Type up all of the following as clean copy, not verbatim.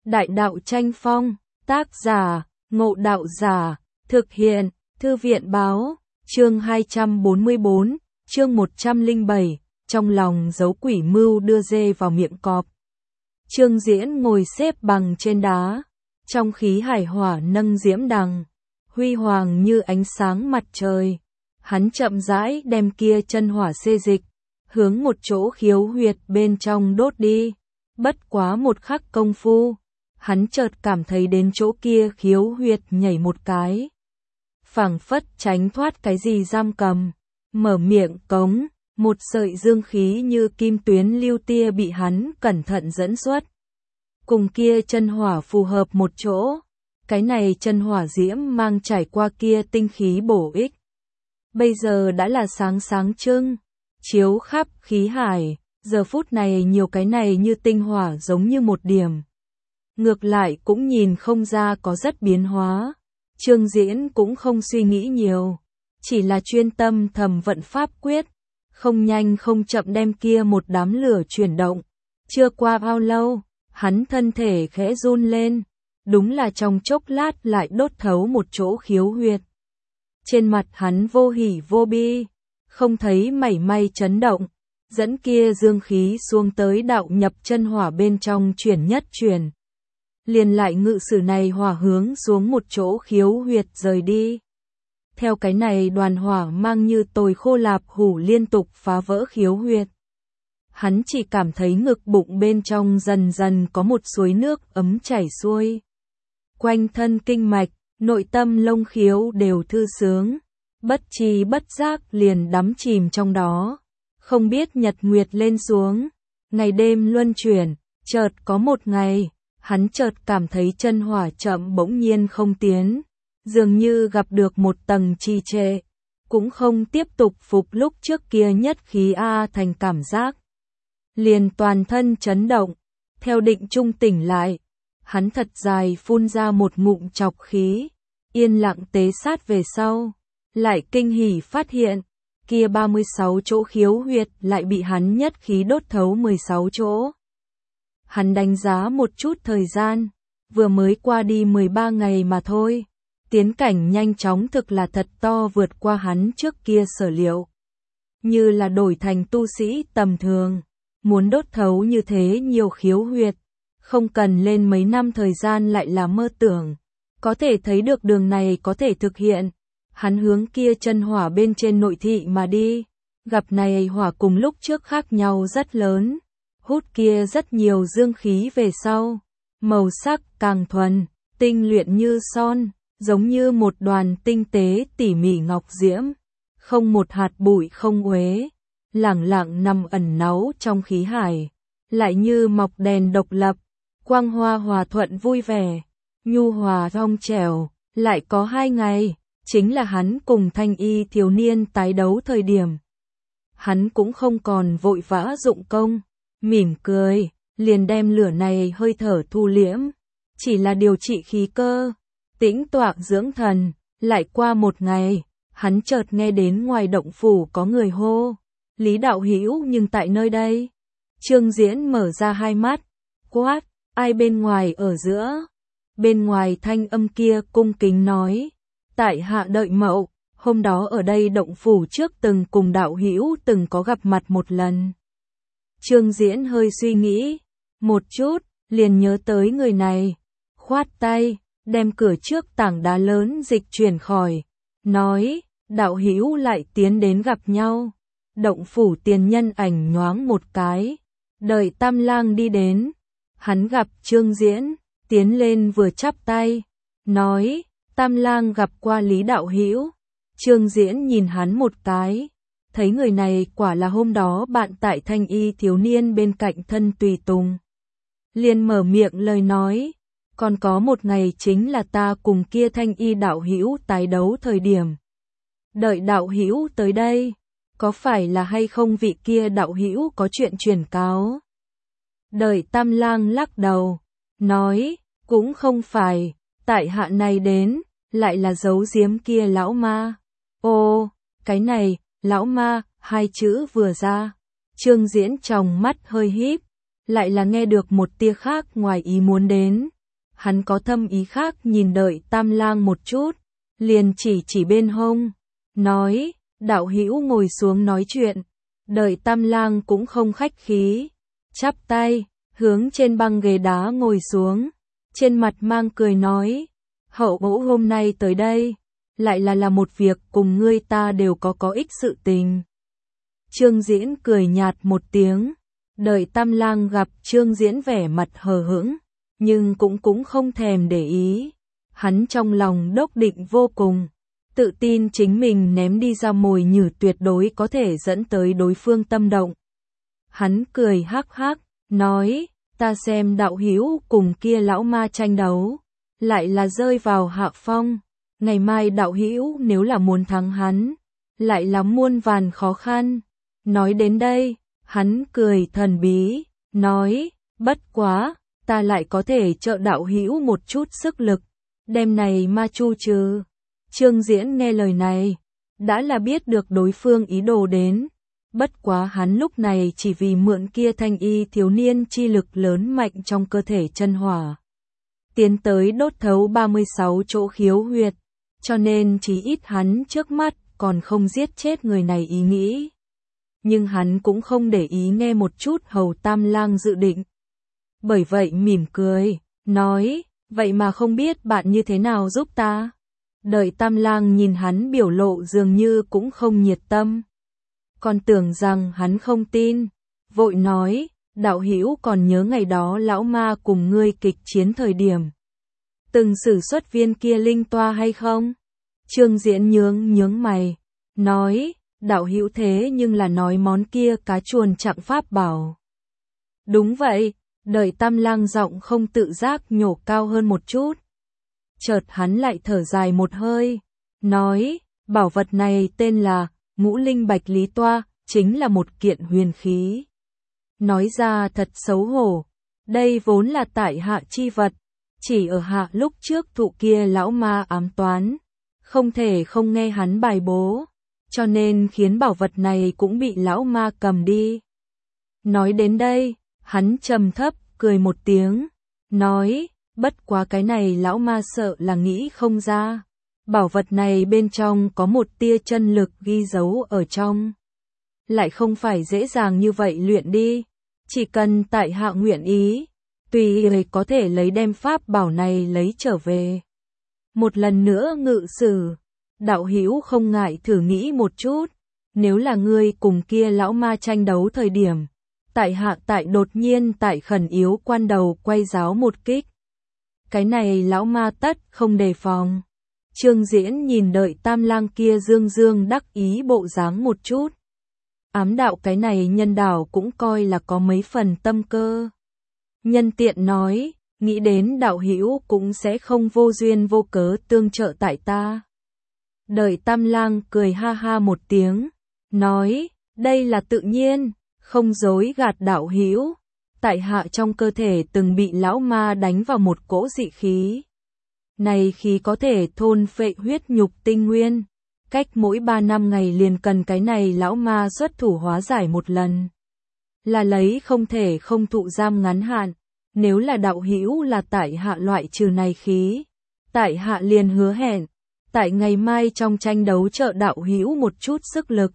Đại đạo tranh phong, tác giả, Ngộ Đạo Giả, thực hiện, Thư viện báo, chương 244, chương 107, trong lòng giấu quỷ mưu đưa dê vào miệng cọp. Trương Diễn ngồi xếp bằng trên đá, trong khí hải hỏa nâng diễm đằng, huy hoàng như ánh sáng mặt trời. Hắn chậm rãi đem kia chân hỏa xê dịch, hướng một chỗ khiếu huyệt bên trong đốt đi. Bất quá một khắc công phu, hắn chợt cảm thấy đến chỗ kia khiếu huyệt nhảy một cái. Phảng phất tránh thoát cái gì giam cầm, mở miệng cống, một sợi dương khí như kim tuyến lưu tia bị hắn cẩn thận dẫn xuất. Cùng kia chân hỏa phù hợp một chỗ, cái này chân hỏa diễm mang trải qua kia tinh khí bổ ích. Bây giờ đã là sáng sáng trưng, chiếu khắp khí hải, giờ phút này nhiều cái này như tinh hỏa giống như một điểm. Ngược lại cũng nhìn không ra có rất biến hóa. Trương Diễn cũng không suy nghĩ nhiều, chỉ là chuyên tâm thầm vận pháp quyết, không nhanh không chậm đem kia một đám lửa chuyển động. Chưa qua bao lâu, hắn thân thể khẽ run lên, đúng là trong chốc lát lại đốt thấu một chỗ khiếu huyệt. Trên mặt hắn vô hỉ vô bi, không thấy mảy may chấn động, dẫn kia dương khí xuống tới đạo nhập chân hỏa bên trong chuyển nhất chuyển. Liền lại ngự sử này hỏa hướng xuống một chỗ khiếu huyệt rời đi. Theo cái này đoàn hỏa mang như tồi khô lạp hủ liên tục phá vỡ khiếu huyệt. Hắn chỉ cảm thấy ngực bụng bên trong dần dần có một suối nước ấm chảy xuôi. Quanh thân kinh mạch, nội tâm lông khiếu đều thư sướng, bất tri bất giác liền đắm chìm trong đó. Không biết nhật nguyệt lên xuống, ngày đêm luân chuyển, chợt có một ngày, hắn chợt cảm thấy chân hỏa chậm bỗng nhiên không tiến, dường như gặp được một tầng trì trệ, cũng không tiếp tục phục lúc trước kia nhất khí a thành cảm giác. Liền toàn thân chấn động, theo định trung tỉnh lại, hắn thật dài phun ra một ngụm trọc khí, yên lặng tế sát về sau, lại kinh hỉ phát hiện, kia 36 chỗ khiếu huyệt lại bị hắn nhất khí đốt thấu 16 chỗ. Hắn đánh giá một chút thời gian, vừa mới qua đi 13 ngày mà thôi, tiến cảnh nhanh chóng thực là thật to vượt qua hắn trước kia sở liệu. Như là đổi thành tu sĩ tầm thường, muốn đốt thấu như thế nhiều khiếu huyệt, không cần lên mấy năm thời gian lại là mơ tưởng. Có thể thấy được đường này có thể thực hiện. Hắn hướng kia chân hỏa bên trên nội thị mà đi, gặp này hỏa cùng lúc trước khác nhau rất lớn, hút kia rất nhiều dương khí về sau, màu sắc càng thuần, tinh luyện như son, giống như một đoàn tinh tế tỉ mỉ ngọc diễm, không một hạt bụi không uế, lẳng lặng nằm ẩn náu trong khí hải, lại như mọc đèn độc lập, quang hoa hòa thuận vui vẻ, nhu hòa thong trẻo. Lại có 2 ngày, chính là hắn cùng thanh y thiếu niên tái đấu thời điểm. Hắn cũng không còn vội vã dụng công, mỉm cười, liền đem lửa này hơi thở thu liễm, chỉ là điều trị khí cơ, tĩnh tọa dưỡng thần. Lại qua một ngày, hắn chợt nghe đến ngoài động phủ có người hô, Lý đạo hữu nhưng tại nơi đây. Trương Diễn mở ra hai mắt, quát, ai bên ngoài ở giữa? Bên ngoài thanh âm kia cung kính nói, tại hạ đợi mậu, hôm đó ở đây động phủ trước từng cùng đạo hữu từng có gặp mặt một lần. Trương Diễn hơi suy nghĩ một chút, liền nhớ tới người này, khoát tay, đem cửa trước tảng đá lớn dịch chuyển khỏi, nói, đạo hữu lại tiến đến gặp nhau. Động phủ tiền nhân ảnh nhoáng một cái, đợi Tam Lang đi đến, hắn gặp Trương Diễn, tiến lên vừa chắp tay, nói, Tam Lang gặp qua Lý đạo hữu. Trương Diễn nhìn hắn một cái, thấy người này quả là hôm đó bạn tại thanh y thiếu niên bên cạnh thân tùy tùng. Liền mở miệng lời nói, còn có một ngày chính là ta cùng kia thanh y đạo hữu tái đấu thời điểm. Đợi đạo hữu tới đây, có phải là hay không vị kia đạo hữu có chuyện truyền cáo? Đợi Tam Lang lắc đầu, nói, cũng không phải, tại hạ này đến, lại là giấu giếm kia lão ma. Ô, cái này, lão ma, hai chữ vừa ra, Trương Diễn trong mắt hơi híp, lại là nghe được một tia khác ngoài ý muốn đến, hắn có thâm ý khác nhìn Đợi Tam Lang một chút, liền chỉ bên hông, nói, đạo hữu ngồi xuống nói chuyện. Đợi Tam Lang cũng không khách khí, chắp tay, hướng trên băng ghế đá ngồi xuống, trên mặt mang cười nói, hậu mẫu hôm nay tới đây, lại là một việc cùng ngươi ta đều có ích sự tình. Trương Diễn cười nhạt một tiếng, Đợi Tam Lang gặp Trương Diễn vẻ mặt hờ hững, nhưng cũng không thèm để ý, hắn trong lòng đốc định vô cùng, tự tin chính mình ném đi ra mồi nhử tuyệt đối có thể dẫn tới đối phương tâm động. Hắn cười hắc hắc, nói, ta xem đạo hữu cùng kia lão ma tranh đấu, lại là rơi vào hạ phong, ngày mai đạo hữu nếu là muốn thắng hắn, lại là muôn vàn khó khăn. Nói đến đây, hắn cười thần bí, nói, bất quá, ta lại có thể trợ đạo hữu một chút sức lực, đem này ma chu trừ. Trương Diễn nghe lời này, đã là biết được đối phương ý đồ đến, bất quá hắn lúc này chỉ vì mượn kia thanh y thiếu niên chi lực lớn mạnh trong cơ thể chân hỏa, tiến tới đốt thấu 36 chỗ khiếu huyệt, cho nên chỉ ít hắn trước mắt còn không giết chết người này ý nghĩ. Nhưng hắn cũng không để ý nghe một chút Hầu Tam Lang dự định. Bởi vậy mỉm cười, nói, vậy mà không biết bạn như thế nào giúp ta. Đợi Tam Lang nhìn hắn biểu lộ dường như cũng không nhiệt tâm, còn tưởng rằng hắn không tin, vội nói, đạo hữu còn nhớ ngày đó lão ma cùng ngươi kịch chiến thời điểm từng sử xuất viên kia linh toa hay không? Trương Diễn nhướng mày, nói, đạo hữu thế nhưng là nói món kia cá chuồn chặng pháp bảo. Đúng vậy, Đợi Tam Lang giọng không tự giác nhổ cao hơn một chút. Chợt hắn lại thở dài một hơi, nói, bảo vật này tên là Ngũ Linh Bạch Lý Toa, chính là một kiện huyền khí. Nói ra thật xấu hổ, đây vốn là tại hạ chi vật, chỉ ở hạ lúc trước thụ kia lão ma ám toán, không thể không nghe hắn bài bố, cho nên khiến bảo vật này cũng bị lão ma cầm đi. Nói đến đây, hắn trầm thấp cười một tiếng, nói, bất quá cái này lão ma sợ là nghĩ không ra. Bảo vật này bên trong có một tia chân lực ghi dấu ở trong. Lại không phải dễ dàng như vậy luyện đi. Chỉ cần tại hạ nguyện ý, tùy ý có thể lấy đem pháp bảo này lấy trở về. Một lần nữa ngự sử, đạo hữu không ngại thử nghĩ một chút. Nếu là ngươi cùng kia lão ma tranh đấu thời điểm, tại hạ tại đột nhiên tại khẩn yếu quan đầu quay giáo một kích. Cái này lão ma tất không đề phòng. Trương Diễn nhìn Đợi Tam Lang kia dương đắc ý bộ dáng một chút. Ám đạo cái này nhân đảo cũng coi là có mấy phần tâm cơ. Nhân tiện nói, nghĩ đến đạo hữu cũng sẽ không vô duyên vô cớ tương trợ tại ta. Đợi Tam Lang cười ha ha một tiếng, nói, đây là tự nhiên, không dối gạt đạo hữu. Tại hạ trong cơ thể từng bị lão ma đánh vào một cỗ dị khí. Này khí có thể thôn phệ huyết nhục tinh nguyên, cách mỗi 3 năm ngày liền cần cái này lão ma xuất thủ hóa giải một lần. Là lấy không thể không thụ giam ngắn hạn, nếu là đạo hữu là tại hạ loại trừ này khí, tại hạ liền hứa hẹn, tại ngày mai trong tranh đấu trợ đạo hữu một chút sức lực.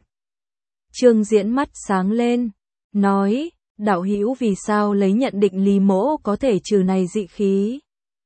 Trương Diễn mắt sáng lên, nói, đạo hữu vì sao lấy nhận định Lý Mỗ có thể trừ này dị khí?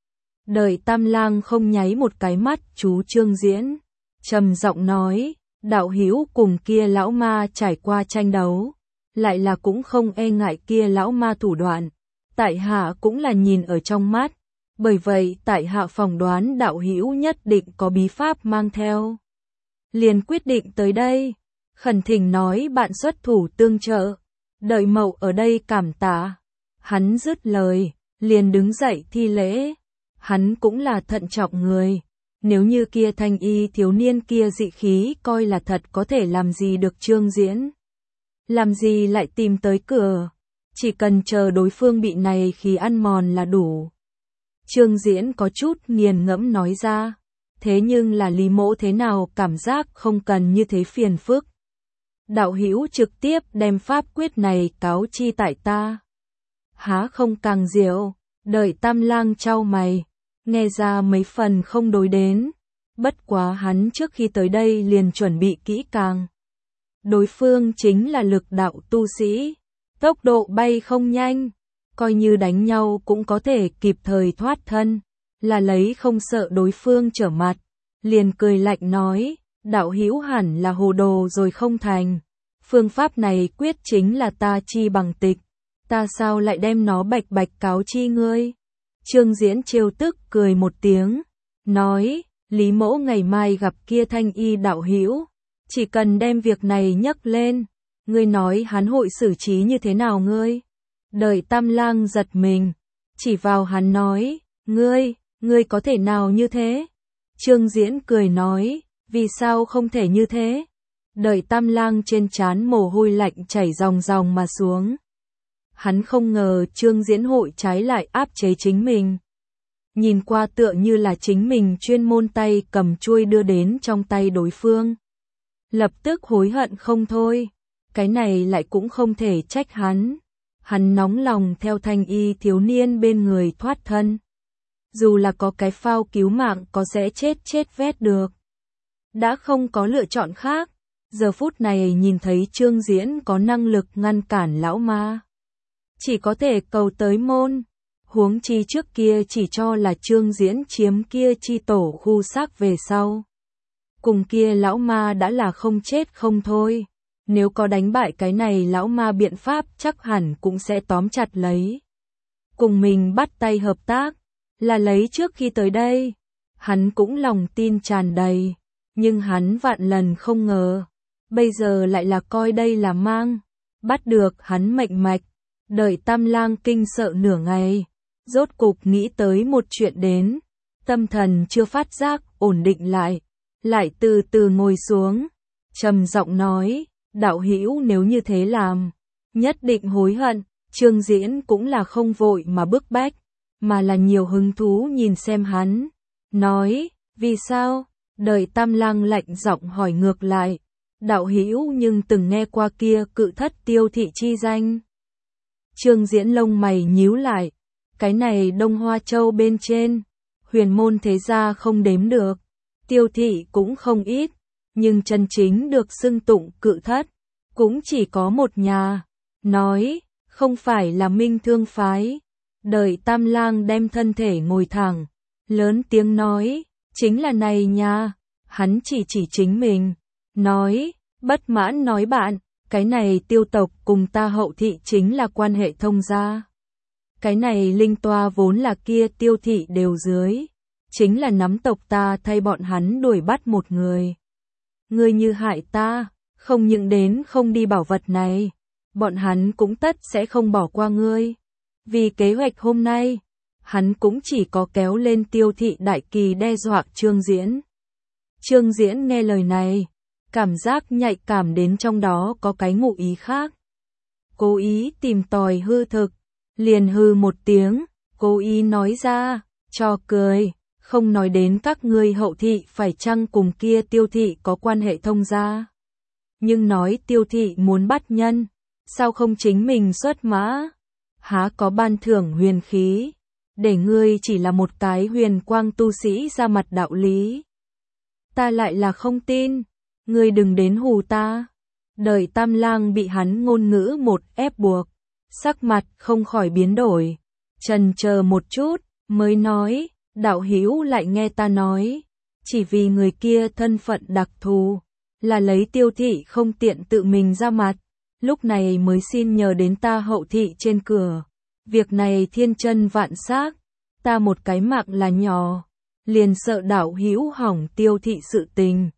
Đợi Tam Lang không nháy một cái mắt chú Trương Diễn, trầm giọng nói, đạo hữu cùng kia lão ma trải qua tranh đấu, lại là cũng không e ngại kia lão ma thủ đoạn, tại hạ cũng là nhìn ở trong mắt, bởi vậy tại hạ phỏng đoán đạo hữu nhất định có bí pháp mang theo. Liền quyết định tới đây, khẩn thỉnh nói bạn xuất thủ tương trợ. Đợi mậu ở đây cảm tạ. Hắn dứt lời, liền đứng dậy thi lễ. Hắn cũng là thận trọng người. Nếu như kia thanh y thiếu niên kia dị khí coi là thật có thể làm gì được Trương Diễn. Làm gì lại tìm tới cửa. Chỉ cần chờ đối phương bị này khí ăn mòn là đủ. Trương Diễn có chút nghiền ngẫm nói ra. Thế nhưng là Lý Mỗ thế nào cảm giác không cần như thế phiền phức. Đạo hữu trực tiếp đem pháp quyết này cáo chi tại ta. Há không càng diệu, Đợi Tam Lang chau mày, nghe ra mấy phần không đối đến, bất quá hắn trước khi tới đây liền chuẩn bị kỹ càng. Đối phương chính là lực đạo tu sĩ, tốc độ bay không nhanh, coi như đánh nhau cũng có thể kịp thời thoát thân, là lấy không sợ đối phương trở mặt, liền cười lạnh nói, đạo hữu hẳn là hồ đồ rồi không thành, phương pháp này quyết chính là ta chi bằng tịch, ta sao lại đem nó bạch bạch cáo chi ngươi. Trương Diễn trêu tức cười một tiếng, nói, Lý Mỗ ngày mai gặp kia Thanh Y đạo hữu, chỉ cần đem việc này nhấc lên, ngươi nói hắn hội xử trí như thế nào ngươi? Đợi Tam Lang giật mình, chỉ vào hắn nói, ngươi có thể nào như thế? Trương Diễn cười nói, vì sao không thể như thế? Đợi Tam Lang trên trán mồ hôi lạnh chảy ròng ròng mà xuống. Hắn không ngờ Trương Diễn hội trái lại áp chế chính mình. Nhìn qua tựa như là chính mình chuyên môn tay cầm chuôi đưa đến trong tay đối phương. Lập tức hối hận không thôi, cái này lại cũng không thể trách hắn. Hắn nóng lòng theo Thanh Y thiếu niên bên người thoát thân. Dù là có cái phao cứu mạng có sẽ chết vét được. Đã không có lựa chọn khác, giờ phút này nhìn thấy Trương Diễn có năng lực ngăn cản lão ma. Chỉ có thể cầu tới môn, huống chi trước kia chỉ cho là Trương Diễn chiếm kia chi tổ khu xác về sau. Cùng kia lão ma đã là không chết không thôi, nếu có đánh bại cái này lão ma biện pháp chắc hẳn cũng sẽ tóm chặt lấy. Cùng mình bắt tay hợp tác, là lấy trước khi tới đây, hắn cũng lòng tin tràn đầy, nhưng hắn vạn lần không ngờ, bây giờ lại là coi đây là mang, bắt được hắn mệnh mạch. Đợi Tam Lang kinh sợ nửa ngày, rốt cục nghĩ tới một chuyện đến, tâm thần chưa phát giác, ổn định lại từ từ ngồi xuống, trầm giọng nói, đạo hữu nếu như thế làm, nhất định hối hận. Trương Diễn cũng là không vội mà bức bách, mà là nhiều hứng thú nhìn xem hắn, nói, vì sao? Đợi Tam Lang lạnh giọng hỏi ngược lại, đạo hữu nhưng từng nghe qua kia cự thất Tiêu Thị chi danh. Trương Diễn lông mày nhíu lại, cái này Đông Hoa Châu bên trên, huyền môn thế gia không đếm được, Tiêu Thị cũng không ít, nhưng chân chính được xưng tụng cự thất, cũng chỉ có một nhà, nói, không phải là Minh Thương phái. Đợi Tam Lang đem thân thể ngồi thẳng, lớn tiếng nói, chính là này nha, hắn chỉ chính mình, nói, bất mãn nói bạn, cái này Tiêu tộc cùng ta Hậu thị chính là quan hệ thông gia. Cái này Linh Toa vốn là kia Tiêu thị đều dưới, chính là nắm tộc ta thay bọn hắn đuổi bắt một người. Ngươi như hại ta, không những đến không đi bảo vật này, bọn hắn cũng tất sẽ không bỏ qua ngươi. Vì kế hoạch hôm nay, hắn cũng chỉ có kéo lên Tiêu thị đại kỳ đe dọa Trương Diễn. Trương Diễn nghe lời này, cảm giác nhạy cảm đến trong đó có cái ngụ ý khác. Cố ý tìm tòi hư thực, liền hư một tiếng, cố ý nói ra, cho cười, không nói đến các ngươi Hậu thị phải chăng cùng kia Tiêu thị có quan hệ thông gia. Nhưng nói Tiêu thị muốn bắt nhân, sao không chính mình xuất mã? Há có ban thưởng huyền khí, để ngươi chỉ là một cái huyền quang tu sĩ ra mặt đạo lý. Ta lại là không tin, ngươi đừng đến hù ta. Đợi Tam Lang bị hắn ngôn ngữ một ép buộc, sắc mặt không khỏi biến đổi, chần chờ một chút, mới nói, đạo hữu lại nghe ta nói, chỉ vì người kia thân phận đặc thù, là lấy Tiêu thị không tiện tự mình ra mặt, lúc này mới xin nhờ đến ta Hậu thị trên cửa. Việc này thiên chân vạn xác, ta một cái mạng là nhỏ, liền sợ đạo hữu hỏng Tiêu thị sự tình.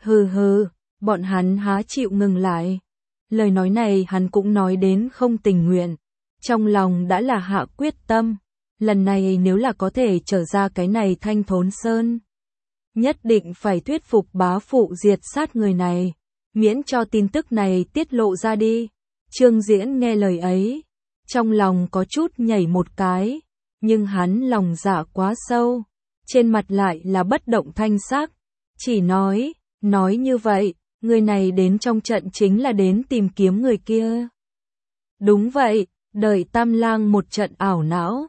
Hừ, bọn hắn há chịu ngừng lại. Lời nói này hắn cũng nói đến không tình nguyện, trong lòng đã là hạ quyết tâm, lần này nếu là có thể trở ra cái này Thanh Thốn Sơn, nhất định phải thuyết phục bá phụ diệt sát người này, miễn cho tin tức này tiết lộ ra đi. Trương Diễn nghe lời ấy, trong lòng có chút nhảy một cái, nhưng hắn lòng dạ quá sâu, trên mặt lại là bất động thanh sắc, chỉ nói như vậy, người này đến trong trận chính là đến tìm kiếm người kia. Đúng vậy, đợi Tam Lang một trận ảo não,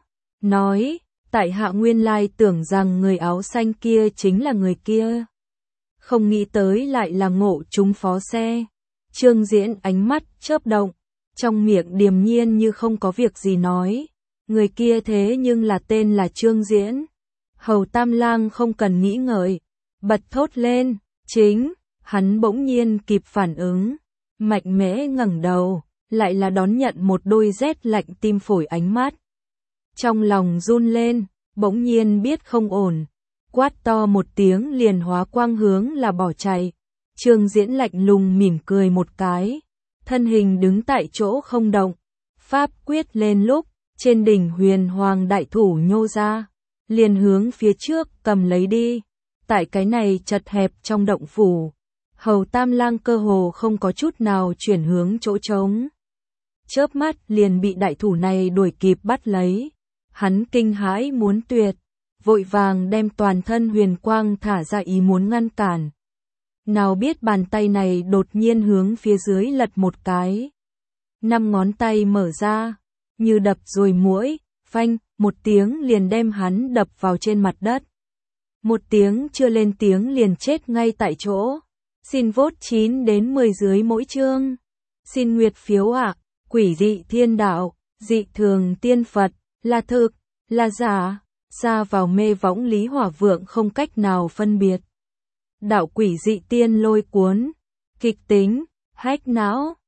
nói, tại hạ nguyên lai tưởng rằng người áo xanh kia chính là người kia. Không nghĩ tới lại là Ngộ trúng phó xe. Trương Diễn ánh mắt chớp động, trong miệng điềm nhiên như không có việc gì nói. Người kia thế nhưng là tên là Trương Diễn. Hầu Tam Lang không cần nghĩ ngợi, bật thốt lên, chính, hắn bỗng nhiên kịp phản ứng, mạnh mẽ ngẩng đầu, lại là đón nhận một đôi rét lạnh tim phổi ánh mắt. Trong lòng run lên, bỗng nhiên biết không ổn, quát to một tiếng liền hóa quang hướng là bỏ chạy. Trương Diễn lạnh lùng mỉm cười một cái, thân hình đứng tại chỗ không động, pháp quyết lên lúc, trên đỉnh Huyền Hoàng đại thủ nhô ra, liền hướng phía trước cầm lấy đi. Tại cái này chật hẹp trong động phủ, Hầu Tam Lang cơ hồ không có chút nào chuyển hướng chỗ trống. Chớp mắt liền bị đại thủ này đuổi kịp bắt lấy. Hắn kinh hãi muốn tuyệt, vội vàng đem toàn thân huyền quang thả ra ý muốn ngăn cản. Nào biết bàn tay này đột nhiên hướng phía dưới lật một cái. 5 ngón tay mở ra, như đập rồi muỗi, phanh, một tiếng liền đem hắn đập vào trên mặt đất. Một tiếng chưa lên tiếng liền chết ngay tại chỗ. Xin vote 9 đến 10 dưới mỗi chương. Xin nguyệt phiếu ạ. Quỷ dị thiên đạo, dị thường tiên Phật, là thực, là giả, xa vào mê võng Lý Hỏa Vượng không cách nào phân biệt. Đạo quỷ dị tiên lôi cuốn, kịch tính, hách não.